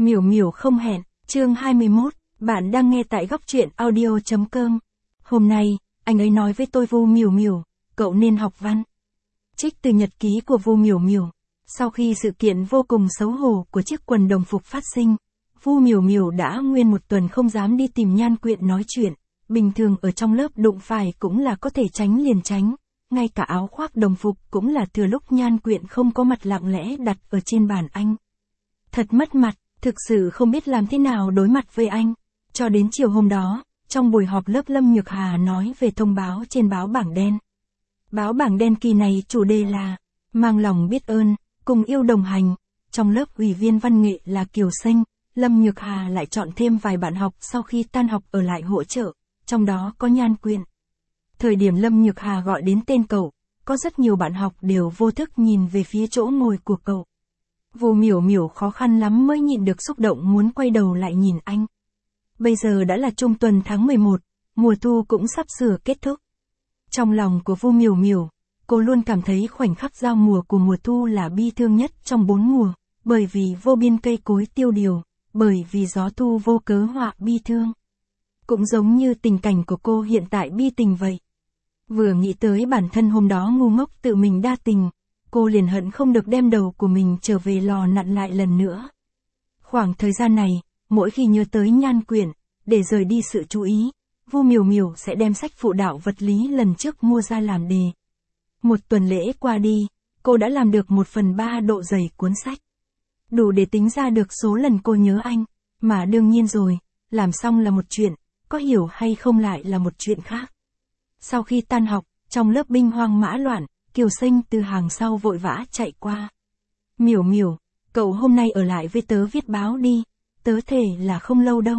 Miểu miểu không hẹn, chương 21, bạn đang nghe tại góc truyện audio.com. Hôm nay, anh ấy nói với tôi Vu Miểu Miểu, cậu nên học văn. Trích từ nhật ký của Vu Miểu Miểu. Sau khi sự kiện vô cùng xấu hổ của chiếc quần đồng phục phát sinh, Vu Miểu Miểu đã nguyên một tuần không dám đi tìm Nhan Quyện nói chuyện. Bình thường ở trong lớp đụng phải cũng là có thể tránh liền tránh. Ngay cả áo khoác đồng phục cũng là thừa lúc Nhan Quyện không có mặt lặng lẽ đặt ở trên bàn anh. Thật mất mặt, thực sự không biết làm thế nào đối mặt với anh. Cho đến chiều hôm đó, trong buổi họp lớp Lâm Nhược Hà nói về thông báo trên báo bảng đen. Báo bảng đen kỳ này chủ đề là mang lòng biết ơn, cùng yêu đồng hành. Trong lớp ủy viên văn nghệ là Kiều Sinh, Lâm Nhược Hà lại chọn thêm vài bạn học sau khi tan học ở lại hỗ trợ, trong đó có Nhan Quyện. Thời điểm Lâm Nhược Hà gọi đến tên cậu, có rất nhiều bạn học đều vô thức nhìn về phía chỗ ngồi của cậu. Vu Miểu Miểu khó khăn lắm mới nhịn được xúc động muốn quay đầu lại nhìn anh. Bây giờ đã là trung tuần tháng 11, mùa thu cũng sắp sửa kết thúc. Trong lòng của Vu Miểu Miểu, cô luôn cảm thấy khoảnh khắc giao mùa của mùa thu là bi thương nhất trong 4 mùa, bởi vì vô biên cây cối tiêu điều, bởi vì gió thu vô cớ họa bi thương. Cũng giống như tình cảnh của cô hiện tại bi tình vậy. Vừa nghĩ tới bản thân hôm đó ngu ngốc tự mình đa tình, cô liền hận không được đem đầu của mình trở về lò nặn lại lần nữa. Khoảng thời gian này, mỗi khi nhớ tới Nhan Quyện, để rời đi sự chú ý, Vu Miểu Miểu sẽ đem sách phụ đạo vật lý lần trước mua ra làm đề. Một tuần lễ qua đi, cô đã làm được 1/3 độ dày cuốn sách. Đủ để tính ra được số lần cô nhớ anh, mà đương nhiên rồi, làm xong là một chuyện, có hiểu hay không lại là một chuyện khác. Sau khi tan học, trong lớp binh hoang mã loạn, Kiều Sinh từ hàng sau vội vã chạy qua. Miểu Miểu, cậu hôm nay ở lại với tớ viết báo đi, tớ thề là không lâu đâu.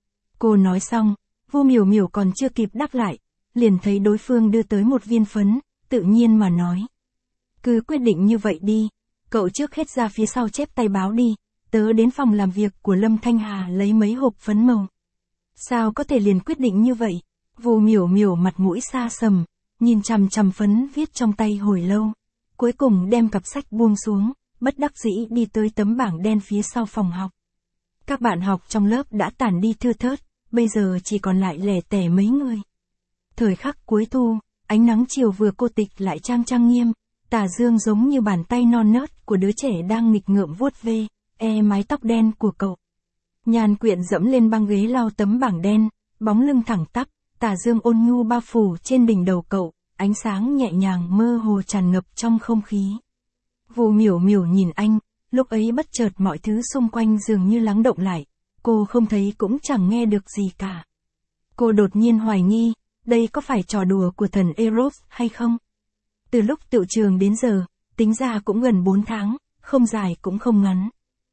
Cô nói xong, Vu Miểu Miểu còn chưa kịp đáp lại, liền thấy đối phương đưa tới một viên phấn, tự nhiên mà nói. Cứ quyết định như vậy đi, cậu trước hết ra phía sau chép tay báo đi, tớ đến phòng làm việc của Lâm Thanh Hà lấy mấy hộp phấn màu. Sao có thể liền quyết định như vậy? Vu Miểu Miểu mặt mũi xa sầm, nhìn chằm chằm phấn viết trong tay hồi lâu, cuối cùng đem cặp sách buông xuống, bất đắc dĩ đi tới tấm bảng đen phía sau phòng học. Các bạn học trong lớp đã tản đi thưa thớt, bây giờ chỉ còn lại lẻ tẻ mấy người. Thời khắc cuối thu, ánh nắng chiều vừa cô tịch lại trang nghiêm, tà dương giống như bàn tay non nớt của đứa trẻ đang nghịch ngợm vuốt ve mái tóc đen của cậu. Nhan Quyện dẫm lên băng ghế lau tấm bảng đen, bóng lưng thẳng tắp, tà dương ôn nhu bao phủ trên đỉnh đầu cậu, ánh sáng nhẹ nhàng mơ hồ tràn ngập trong không khí. Vu Miểu Miểu nhìn anh, lúc ấy bất chợt mọi thứ xung quanh dường như lắng động lại, cô không thấy cũng chẳng nghe được gì cả. Cô đột nhiên hoài nghi, đây có phải trò đùa của thần Eros hay không? Từ lúc tựu trường đến giờ, tính ra cũng gần 4 tháng, không dài cũng không ngắn.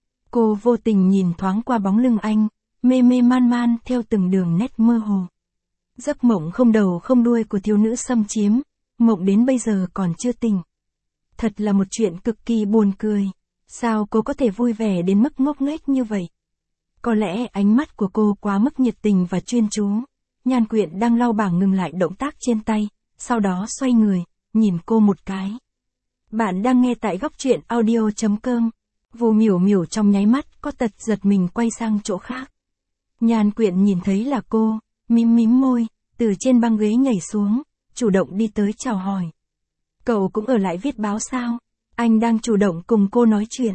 Cô vô tình nhìn thoáng qua bóng lưng anh, mê mê man theo từng đường nét mơ hồ. Giấc mộng không đầu không đuôi của thiếu nữ xâm chiếm, mộng đến bây giờ còn chưa tỉnh. Thật là một chuyện cực kỳ buồn cười. Sao cô có thể vui vẻ đến mức ngốc nghếch như vậy? Có lẽ ánh mắt của cô quá mức nhiệt tình và chuyên chú. Nhan Quyện đang lau bảng ngừng lại động tác trên tay, sau đó xoay người, nhìn cô một cái. Bạn đang nghe tại góc truyện audio.com. Vu Miểu Miểu trong nháy mắt có tật giật mình quay sang chỗ khác. Nhan Quyện nhìn thấy là cô, mím môi, từ trên băng ghế nhảy xuống, chủ động đi tới chào hỏi. Cậu cũng ở lại viết báo sao? Anh đang chủ động cùng cô nói chuyện.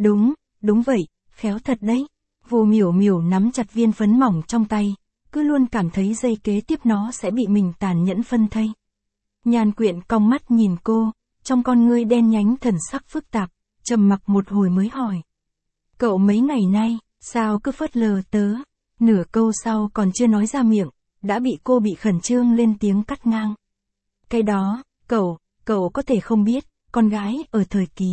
Đúng vậy, khéo thật đấy. Vu Miểu Miểu nắm chặt viên phấn mỏng trong tay, cứ luôn cảm thấy giây kế tiếp nó sẽ bị mình tàn nhẫn phân thây. Nhan Quyện cong mắt nhìn cô, trong con ngươi đen nhánh thần sắc phức tạp, trầm mặc một hồi mới hỏi. Cậu mấy ngày nay, sao cứ phớt lờ tớ? Nửa câu sau còn chưa nói ra miệng, đã bị cô bị khẩn trương lên tiếng cắt ngang. Cái đó, cậu có thể không biết, con gái ở thời kỳ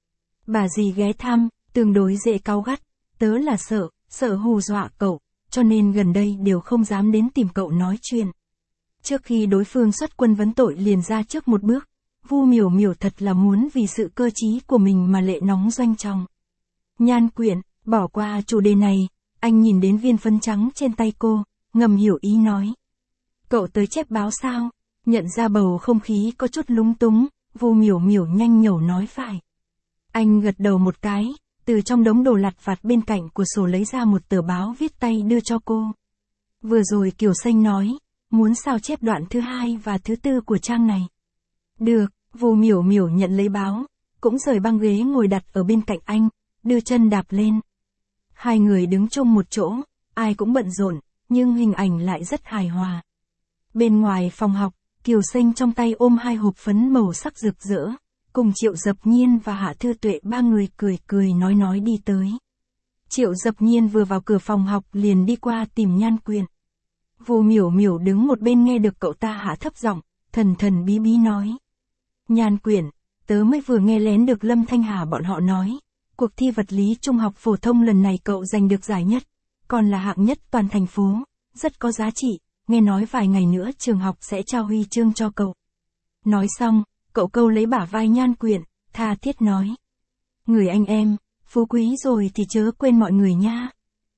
bà dì ghé thăm, tương đối dễ cáu gắt, tớ là sợ hù dọa cậu, cho nên gần đây đều không dám đến tìm cậu nói chuyện. Trước khi đối phương xuất quân vấn tội liền ra trước một bước, Vu Miểu Miểu thật là muốn vì sự cơ trí của mình mà lệ nóng doanh trọng. Nhan Quyện, bỏ qua chủ đề này, anh nhìn đến viên phấn trắng trên tay cô, ngầm hiểu ý nói. Cậu tới chép báo sao? Nhận ra bầu không khí có chút lúng túng, Vu Miểu Miểu nhanh nhẩu nói phải. Anh gật đầu một cái, từ trong đống đồ lặt vặt bên cạnh của sổ lấy ra một tờ báo viết tay đưa cho cô. Vừa rồi Kiều Xanh nói, muốn sao chép đoạn thứ 2 và thứ 4 của trang này. Được, Vu Miểu Miểu nhận lấy báo, cũng rời băng ghế ngồi đặt ở bên cạnh anh, đưa chân đạp lên. Hai người đứng chung một chỗ, ai cũng bận rộn, nhưng hình ảnh lại rất hài hòa. Bên ngoài phòng học, Kiều Xanh trong tay ôm 2 hộp phấn màu sắc rực rỡ, cùng Triệu Dập Nhiên và Hạ Thư Tuệ ba người cười cười nói đi tới. Triệu Dập Nhiên vừa vào cửa phòng học liền đi qua tìm Nhan Quyển. Vu Miểu Miểu đứng một bên nghe được cậu ta hạ thấp giọng, thần thần bí bí nói. Nhan Quyển, tớ mới vừa nghe lén được Lâm Thanh Hà bọn họ nói, cuộc thi vật lý trung học phổ thông lần này cậu giành được giải nhất, còn là hạng nhất toàn thành phố, rất có giá trị, nghe nói vài ngày nữa trường học sẽ trao huy chương cho cậu. Nói xong, cậu câu lấy bả vai Nhan Quyển, tha thiết nói. Người anh em, phú quý rồi thì chớ quên mọi người nha.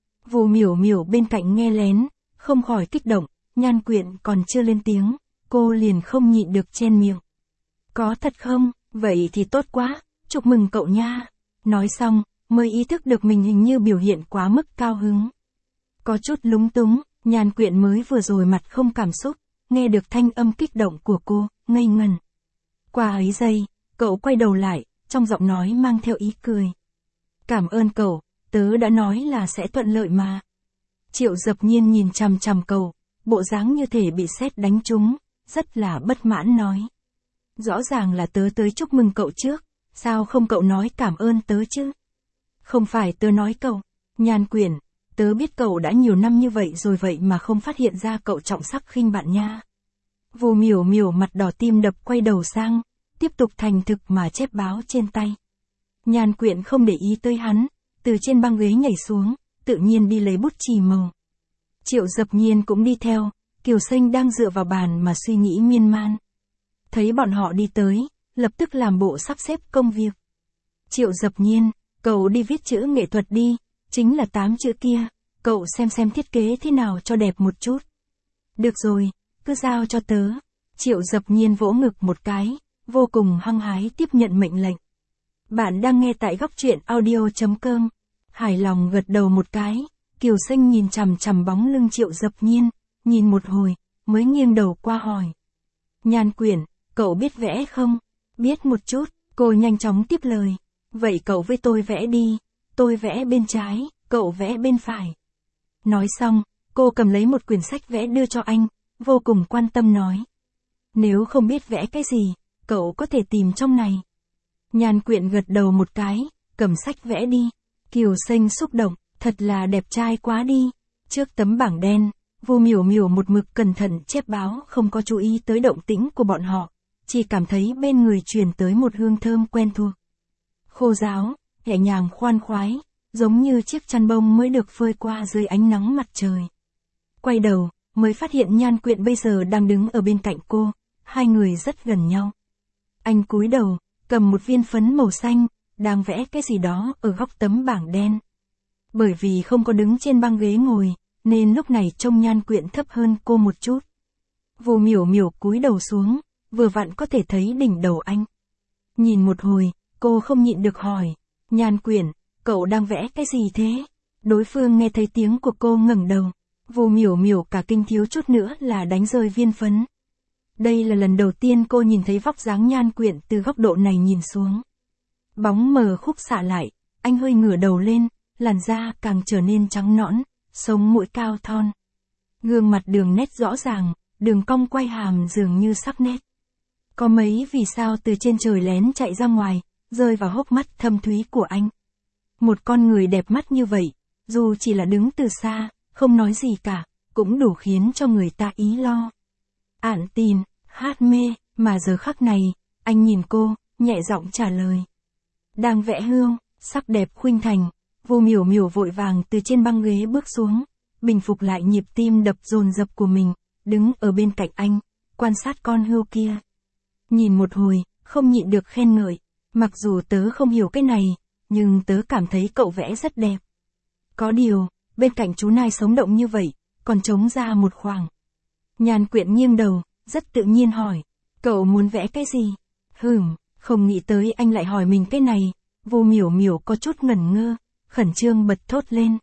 Vu Miểu Miểu bên cạnh nghe lén, không khỏi kích động, Nhan Quyển còn chưa lên tiếng, cô liền không nhịn được chen miệng. Có thật không? Vậy thì tốt quá, chúc mừng cậu nha. Nói xong, mới ý thức được mình hình như biểu hiện quá mức cao hứng. Có chút lúng túng, Nhan Quyển mới vừa rồi mặt không cảm xúc, nghe được thanh âm kích động của cô, ngây ngần. Qua ấy giây, cậu quay đầu lại, trong giọng nói mang theo ý cười. Cảm ơn cậu, tớ đã nói là sẽ thuận lợi mà. Triệu Dập Nhiên nhìn chằm chằm cậu, bộ dáng như thể bị sét đánh trúng, rất là bất mãn nói. Rõ ràng là tớ tới chúc mừng cậu trước, sao không cậu nói cảm ơn tớ chứ? Không phải tớ nói cậu, Nhan Quyển, tớ biết cậu đã nhiều năm như vậy rồi vậy mà không phát hiện ra cậu trọng sắc khinh bạn nha. Vu Miểu Miểu mặt đỏ tim đập quay đầu sang, tiếp tục thành thực mà chép báo trên tay. Nhan Quyển không để ý tới hắn, từ trên băng ghế nhảy xuống, tự nhiên đi lấy bút chì màu. Triệu Dập Nhiên cũng đi theo, Kiều Xanh đang dựa vào bàn mà suy nghĩ miên man. Thấy bọn họ đi tới, lập tức làm bộ sắp xếp công việc. Triệu Dập Nhiên, cậu đi viết chữ nghệ thuật đi, chính là 8 chữ kia, cậu xem thiết kế thế nào cho đẹp một chút. Được rồi, cứ giao cho tớ. Triệu Dập Nhiên vỗ ngực một cái, vô cùng hăng hái tiếp nhận mệnh lệnh. Bạn đang nghe tại góc truyện audio.com. Hài lòng gật đầu một cái, Kiều Xanh nhìn chằm chằm bóng lưng Triệu Dập Nhiên, nhìn một hồi, mới nghiêng đầu qua hỏi. Nhan Quyển, cậu biết vẽ không? Biết một chút, cô nhanh chóng tiếp lời. Vậy cậu với tôi vẽ đi, tôi vẽ bên trái, cậu vẽ bên phải. Nói xong, cô cầm lấy một quyển sách vẽ đưa cho anh, vô cùng quan tâm nói. Nếu không biết vẽ cái gì, cậu có thể tìm trong này. Nhan Quyển gật đầu một cái, cầm sách vẽ đi. Kiều Xanh xúc động, thật là đẹp trai quá đi. Trước tấm bảng đen, Vu Miểu Miểu một mực cẩn thận chép báo không có chú ý tới động tĩnh của bọn họ, chỉ cảm thấy bên người truyền tới một hương thơm quen thuộc. Khô ráo, nhẹ nhàng khoan khoái, giống như chiếc chăn bông mới được phơi qua dưới ánh nắng mặt trời. Quay đầu, mới phát hiện Nhan Quyển bây giờ đang đứng ở bên cạnh cô, hai người rất gần nhau. Anh cúi đầu, cầm một viên phấn màu xanh, đang vẽ cái gì đó ở góc tấm bảng đen. Bởi vì không có đứng trên băng ghế ngồi, nên lúc này trông Nhan Quyển thấp hơn cô một chút. Vu Miểu Miểu cúi đầu xuống, vừa vặn có thể thấy đỉnh đầu anh. Nhìn một hồi, cô không nhịn được hỏi, Nhan Quyển, cậu đang vẽ cái gì thế? Đối phương nghe thấy tiếng của cô ngẩng đầu, Vu Miểu Miểu cả kinh thiếu chút nữa là đánh rơi viên phấn. Đây là lần đầu tiên cô nhìn thấy vóc dáng Nhan Quyển từ góc độ này nhìn xuống. Bóng mờ khúc xạ lại, anh hơi ngửa đầu lên, làn da càng trở nên trắng nõn, sống mũi cao thon. Gương mặt đường nét rõ ràng, đường cong quay hàm dường như sắc nét. Có mấy vì sao từ trên trời lén chạy ra ngoài, rơi vào hốc mắt thâm thúy của anh. Một con người đẹp mắt như vậy, dù chỉ là đứng từ xa, không nói gì cả, cũng đủ khiến cho người ta ý lo. Ản tin, hát mê, mà giờ khắc này, anh nhìn cô, nhẹ giọng trả lời. Đang vẽ hương, sắc đẹp khuynh thành. Vu Miểu Miểu vội vàng từ trên băng ghế bước xuống, bình phục lại nhịp tim đập dồn dập của mình, đứng ở bên cạnh anh, quan sát con hươu kia. Nhìn một hồi, không nhịn được khen ngợi, mặc dù tớ không hiểu cái này, nhưng tớ cảm thấy cậu vẽ rất đẹp. Có điều, bên cạnh chú nai sống động như vậy, còn trống ra một khoảng. Nhan Quyển nghiêng đầu, rất tự nhiên hỏi, cậu muốn vẽ cái gì? Không nghĩ tới anh lại hỏi mình cái này, Vu Miểu Miểu có chút ngẩn ngơ, khẩn trương bật thốt lên.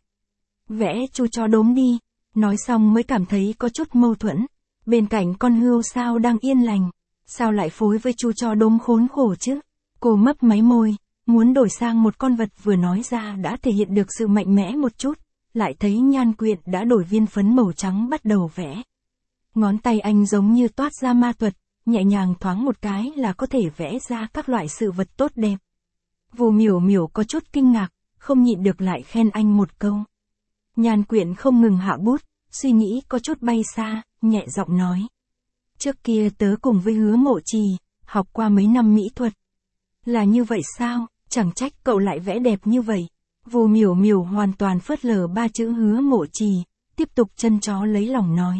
Vẽ chú chó đốm đi, nói xong mới cảm thấy có chút mâu thuẫn. Bên cạnh con hươu sao đang yên lành, sao lại phối với chú chó đốm khốn khổ chứ? Cô mấp máy môi, muốn đổi sang một con vật vừa nói ra đã thể hiện được sự mạnh mẽ một chút, lại thấy Nhan Quyện đã đổi viên phấn màu trắng bắt đầu vẽ. Ngón tay anh giống như toát ra ma thuật, nhẹ nhàng thoáng một cái là có thể vẽ ra các loại sự vật tốt đẹp. Vu Miểu Miểu có chút kinh ngạc, không nhịn được lại khen anh một câu. Nhan Quyện không ngừng hạ bút, suy nghĩ có chút bay xa, nhẹ giọng nói. Trước kia tớ cùng với Hứa Mộ Trì, học qua mấy năm mỹ thuật. Là như vậy sao, chẳng trách cậu lại vẽ đẹp như vậy. Vu Miểu Miểu hoàn toàn phớt lờ ba chữ Hứa Mộ Trì, tiếp tục chân chó lấy lòng nói.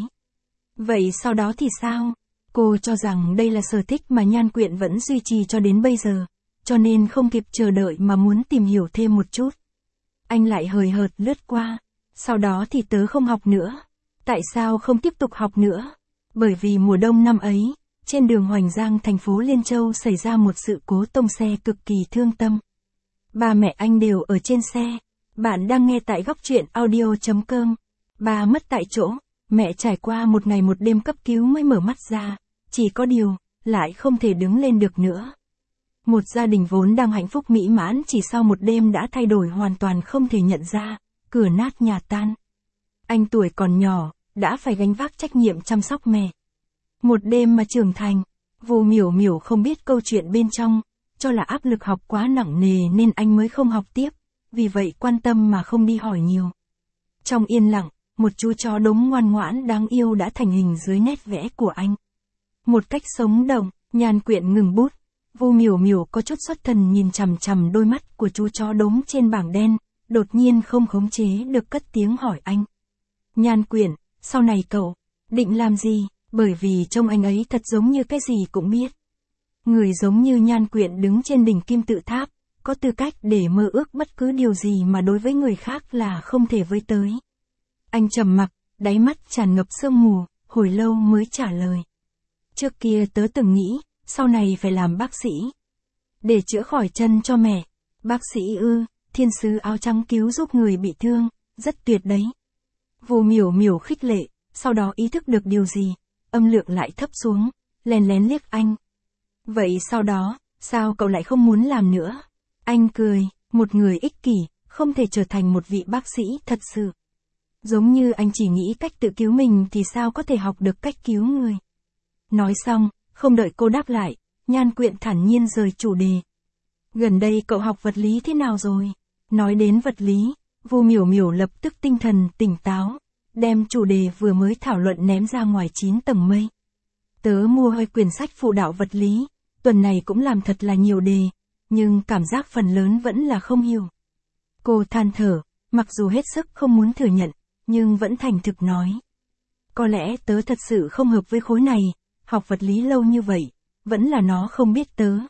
Vậy sau đó thì sao? Cô cho rằng đây là sở thích mà Nhan Quyện vẫn duy trì cho đến bây giờ, cho nên không kịp chờ đợi mà muốn tìm hiểu thêm một chút. Anh lại hời hợt lướt qua. Sau đó thì tớ không học nữa. Tại sao không tiếp tục học nữa? Bởi vì mùa đông năm ấy, trên đường Hoành Giang thành phố Liên Châu xảy ra một sự cố tông xe cực kỳ thương tâm. Ba mẹ anh đều ở trên xe. Bạn đang nghe tại góc truyện audio.com. Ba mất tại chỗ, mẹ trải qua một ngày một đêm cấp cứu mới mở mắt ra, chỉ có điều, lại không thể đứng lên được nữa. Một gia đình vốn đang hạnh phúc mỹ mãn chỉ sau một đêm đã thay đổi hoàn toàn không thể nhận ra, cửa nát nhà tan. Anh tuổi còn nhỏ, đã phải gánh vác trách nhiệm chăm sóc mẹ. Một đêm mà trưởng thành, Vu Miểu Miểu không biết câu chuyện bên trong, cho là áp lực học quá nặng nề nên anh mới không học tiếp, vì vậy quan tâm mà không đi hỏi nhiều. Trong yên lặng, một chú chó đốm ngoan ngoãn đáng yêu đã thành hình dưới nét vẽ của anh. Một cách sống động, Nhan Quyện ngừng bút, Vu Miểu Miểu có chút xuất thần nhìn chằm chằm đôi mắt của chú chó đốm trên bảng đen, đột nhiên không khống chế được cất tiếng hỏi anh. Nhan Quyện, sau này cậu định làm gì? Bởi vì trông anh ấy thật giống như cái gì cũng biết. Người giống như Nhan Quyện đứng trên đỉnh kim tự tháp, có tư cách để mơ ước bất cứ điều gì mà đối với người khác là không thể với tới. Anh trầm mặc, đáy mắt tràn ngập sương mù, hồi lâu mới trả lời. Trước kia tớ từng nghĩ, sau này phải làm bác sĩ. Để chữa khỏi chân cho mẹ. Bác sĩ ư, thiên sứ áo trắng cứu giúp người bị thương, rất tuyệt đấy. Vu Miểu Miểu khích lệ, sau đó ý thức được điều gì, âm lượng lại thấp xuống, lén lén liếc anh. Vậy sau đó, sao cậu lại không muốn làm nữa? Anh cười, một người ích kỷ, không thể trở thành một vị bác sĩ thật sự. Giống như anh chỉ nghĩ cách tự cứu mình thì sao có thể học được cách cứu người. Nói xong, không đợi cô đáp lại, Nhan Quyện thản nhiên rời chủ đề. Gần đây cậu học vật lý thế nào rồi? Nói đến vật lý, Vu Miểu Miểu lập tức tinh thần tỉnh táo, đem chủ đề vừa mới thảo luận ném ra ngoài 9 tầng mây. Tớ mua hơi quyển sách phụ đạo vật lý, tuần này cũng làm thật là nhiều đề, nhưng cảm giác phần lớn vẫn là không hiểu. Cô than thở, mặc dù hết sức không muốn thừa nhận, nhưng vẫn thành thực nói. Có lẽ tớ thật sự không hợp với khối này, học vật lý lâu như vậy, vẫn là nó không biết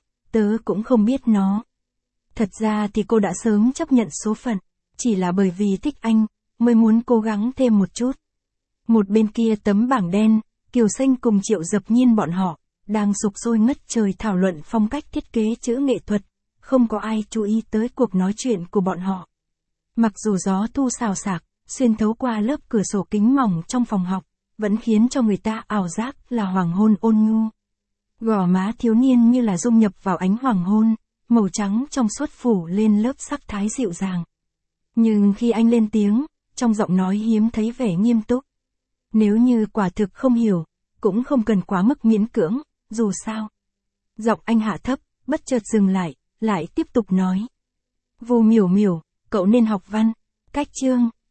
tớ cũng không biết nó. Thật ra thì cô đã sớm chấp nhận số phận, chỉ là bởi vì thích anh, mới muốn cố gắng thêm một chút. Một bên kia tấm bảng đen, Kiều Sinh cùng Triệu Dập Nhiên bọn họ, đang sục sôi ngất trời thảo luận phong cách thiết kế chữ nghệ thuật, không có ai chú ý tới cuộc nói chuyện của bọn họ. Mặc dù gió thu xào xạc, xuyên thấu qua lớp cửa sổ kính mỏng trong phòng học, vẫn khiến cho người ta ảo giác là hoàng hôn ôn nhu. Gò má thiếu niên như là dung nhập vào ánh hoàng hôn, màu trắng trong suốt phủ lên lớp sắc thái dịu dàng. Nhưng khi anh lên tiếng, trong giọng nói hiếm thấy vẻ nghiêm túc. Nếu như quả thực không hiểu, cũng không cần quá mức miễn cưỡng, dù sao. Giọng anh hạ thấp, bất chợt dừng lại tiếp tục nói. Vu Miểu Miểu, cậu nên học văn, cách chương,